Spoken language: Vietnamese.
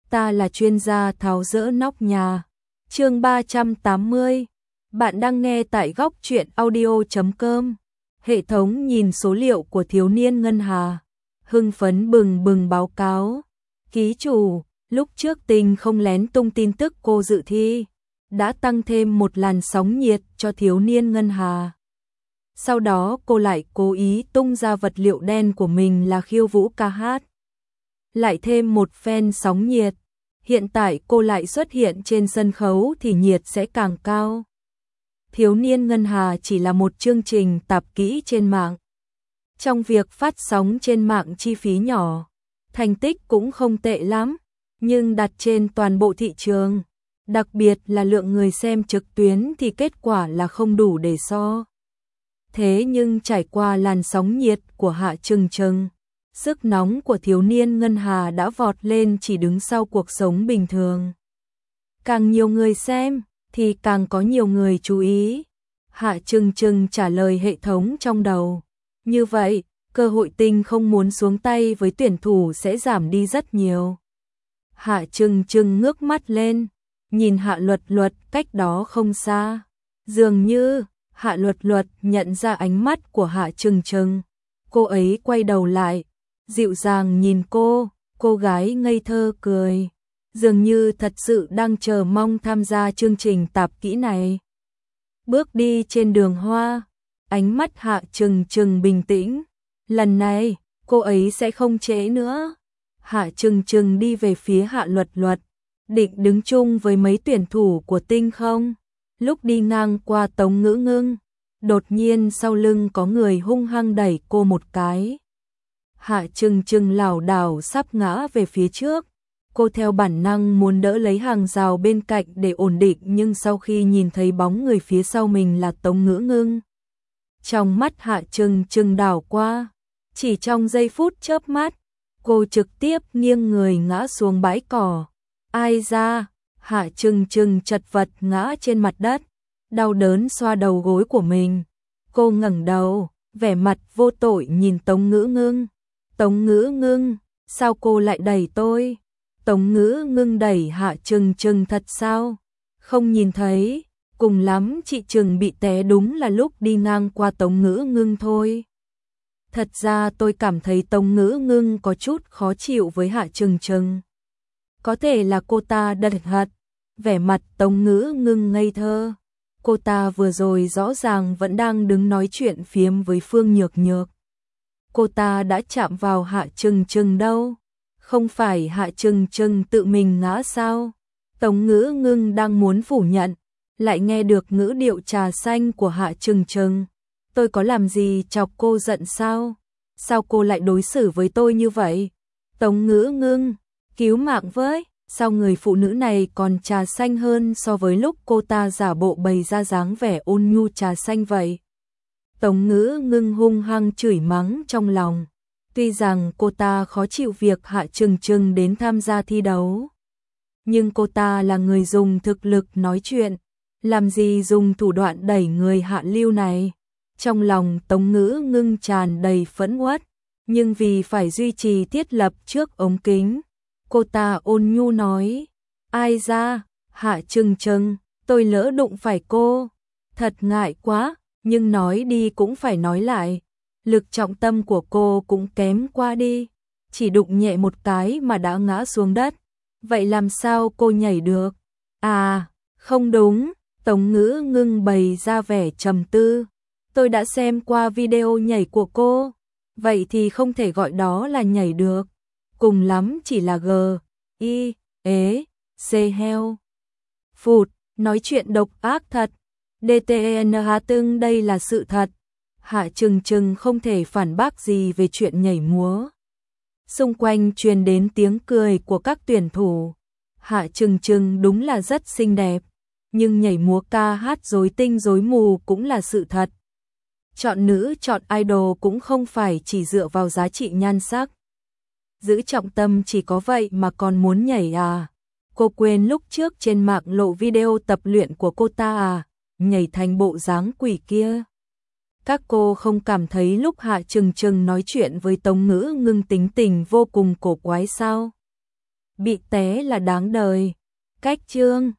ta là chuyên gia tháo dỡ nóc nhà. Chương 380. Bạn đang nghe tại góc truyện audio.com. Hệ thống nhìn số liệu của thiếu niên Ngân Hà, hưng phấn bừng bừng báo cáo. Ký chủ, lúc trước Tinh không lén tung tin tức cô dự thi, đã tăng thêm một làn sóng nhiệt cho thiếu niên Ngân Hà. Sau đó cô lại cố ý tung ra vật liệu đen của mình là khiêu vũ ca hát. Lại thêm một phen sóng nhiệt. Hiện tại cô lại xuất hiện trên sân khấu thì nhiệt sẽ càng cao. Thiếu niên Ngân Hà chỉ là một chương trình tạp kỹ trên mạng. Trong việc phát sóng trên mạng chi phí nhỏ, thành tích cũng không tệ lắm, nhưng đặt trên toàn bộ thị trường, đặc biệt là lượng người xem trực tuyến thì kết quả là không đủ để so. Thế nhưng trải qua làn sóng nhiệt của Hạ Trừng Trừng, sức nóng của thiếu niên Ngân Hà đã vọt lên chỉ đứng sau cuộc sống bình thường. Càng nhiều người xem, thì càng có nhiều người chú ý. Hạ Trừng Trừng trả lời hệ thống trong đầu. Như vậy, cơ hội Tinh không muốn xuống tay với tuyển thủ sẽ giảm đi rất nhiều. Hạ Trừng Trừng ngước mắt lên, nhìn Hạ Luật Luật cách đó không xa. Dường như, Hạ Luật Luật nhận ra ánh mắt của Hạ Trừng Trừng. Cô ấy quay đầu lại, dịu dàng nhìn cô gái ngây thơ cười. Dường như thật sự đang chờ mong tham gia chương trình tạp kỹ này. Bước đi trên đường hoa, ánh mắt Hạ Trừng Trừng bình tĩnh. Lần này, cô ấy sẽ không trễ nữa. Hạ Trừng Trừng đi về phía Hạ Luật Luật, định đứng chung với mấy tuyển thủ của Tinh không? Lúc đi ngang qua Tống Ngữ Ngưng, đột nhiên sau lưng có người hung hăng đẩy cô một cái. Hạ Trừng Trừng lảo đảo sắp ngã về phía trước. Cô theo bản năng muốn đỡ lấy hàng rào bên cạnh để ổn định, nhưng sau khi nhìn thấy bóng người phía sau mình là Tống Ngữ Ngưng, trong mắt Hạ Trừng Trừng đảo qua, chỉ trong giây phút chớp mắt, cô trực tiếp nghiêng người ngã xuống bãi cỏ. Ai da, Hạ Trừng Trừng chật vật ngã trên mặt đất, đau đớn xoa đầu gối của mình. Cô ngẩng đầu, vẻ mặt vô tội nhìn Tống Ngữ Ngưng. Tống Ngữ Ngưng, sao cô lại đẩy tôi? Tống Ngữ Ngưng đẩy Hạ Trừng Trừng thật sao? Không nhìn thấy, cùng lắm chị Trừng bị té đúng là lúc đi ngang qua Tống Ngữ Ngưng thôi. Thật ra tôi cảm thấy Tống Ngữ Ngưng có chút khó chịu với Hạ Trừng Trừng. Có thể là cô ta đật hật, vẻ mặt Tống Ngữ Ngưng ngây thơ. Cô ta vừa rồi rõ ràng vẫn đang đứng nói chuyện phiếm với Phương Nhược Nhược. Cô ta đã chạm vào Hạ Trừng Trừng đâu? Không phải Hạ Trừng Trừng tự mình ngã sao? Tống Ngữ Ngưng đang muốn phủ nhận, lại nghe được ngữ điệu trà xanh của Hạ Trừng Trừng. Tôi có làm gì chọc cô giận sao? Sao cô lại đối xử với tôi như vậy? Tống Ngữ Ngưng, cứu mạng với! Sao người phụ nữ này còn trà xanh hơn so với lúc cô ta giả bộ bày ra dáng vẻ ôn nhu trà xanh vậy? Tống Ngữ Ngưng hung hăng chửi mắng trong lòng. Tuy rằng cô ta khó chịu việc Hạ Trừng Trừng đến tham gia thi đấu, nhưng cô ta là người dùng thực lực nói chuyện, làm gì dùng thủ đoạn đẩy người hạ lưu này. Trong lòng Tống Ngữ Ngưng tràn đầy phẫn uất, nhưng vì phải duy trì thiết lập trước ống kính, cô ta ôn nhu nói: ai da, Hạ Trừng Trừng, tôi lỡ đụng phải cô, thật ngại quá. Nhưng nói đi cũng phải nói lại, lực trọng tâm của cô cũng kém qua đi, chỉ đụng nhẹ một cái mà đã ngã xuống đất. Vậy làm sao cô nhảy được? À, không đúng, Tống Ngữ Ngưng bày ra vẻ trầm tư. Tôi đã xem qua video nhảy của cô, vậy thì không thể gọi đó là nhảy được. Cùng lắm chỉ là C heo. Phụt, nói chuyện độc ác thật. DTNH tương đây là sự thật. Hạ Trừng Trừng không thể phản bác gì về chuyện nhảy múa. Xung quanh truyền đến tiếng cười của các tuyển thủ. Hạ Trừng Trừng đúng là rất xinh đẹp, nhưng nhảy múa ca hát rối tinh rối mù cũng là sự thật. Chọn nữ chọn idol cũng không phải chỉ dựa vào giá trị nhan sắc. Giữ trọng tâm chỉ có vậy mà còn muốn nhảy à? Cô quên lúc trước trên mạng lộ video tập luyện của cô ta à? Nhảy thành bộ dáng quỷ kia. Các cô không cảm thấy lúc Hạ Trừng Trừng nói chuyện với Tống Ngữ Ngưng tính tình vô cùng cổ quái sao? bị té là đáng đời. Cách chương